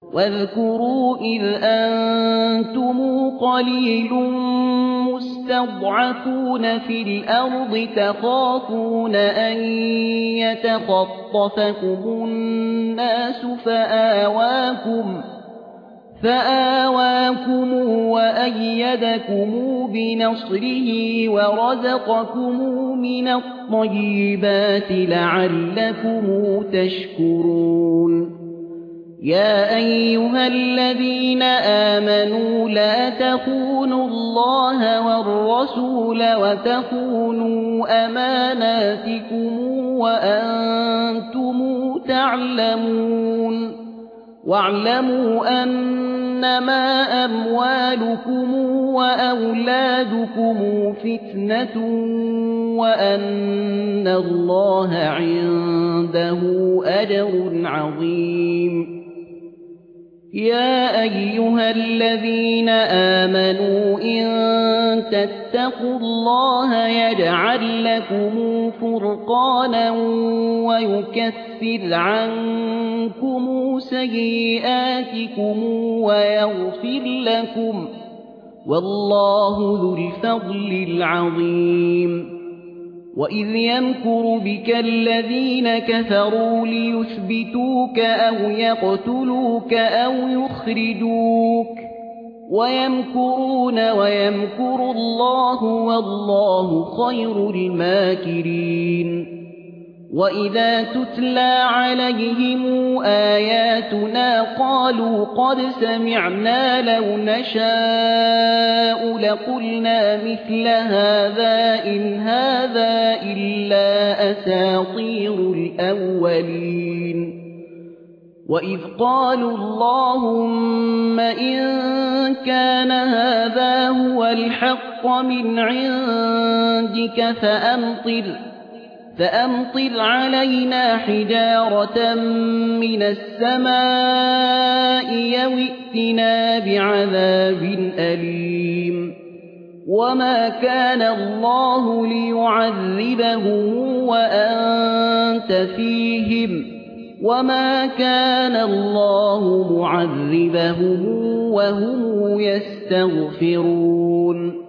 واذكروا إذ أنتم قليل مستضعفون في الأرض تخافون أن يتخطفكم الناس فآواكم وأيدكم بنصره ورزقكم من الطيبات لعلكم تشكرون يا أيها الذين آمنوا لا تخونوا الله والرسول وتخونوا أماناتكم وأنتم تعلمون واعلموا أنما أموالكم وأولادكم فتنة وأن الله عنده أجر عظيم يا أيها الذين آمنوا إن تتقوا الله يجعل لكم فرقانا ويكفر عنكم سيئاتكم ويغفر لكم والله ذو الفضل العظيم وإذ يمكر بك الذين كفروا ليثبتوك أو يقتلوك أو يخرجوك ويمكرون ويمكر الله والله خير الماكرين وإذا تتلى عليهم آياتنا قالوا قد سمعنا لو نشاء لقلنا مثل هذا إن هذا إلا أساطير الأولين وإذ قالوا اللهم إن كان هذا هو الحق من عندك فأمطر علينا حجارة من السماء أو ائتنا بعذاب أليم وما كان الله ليعذبهم وأنت فيهم وما كان الله معذبهم وهم يستغفرون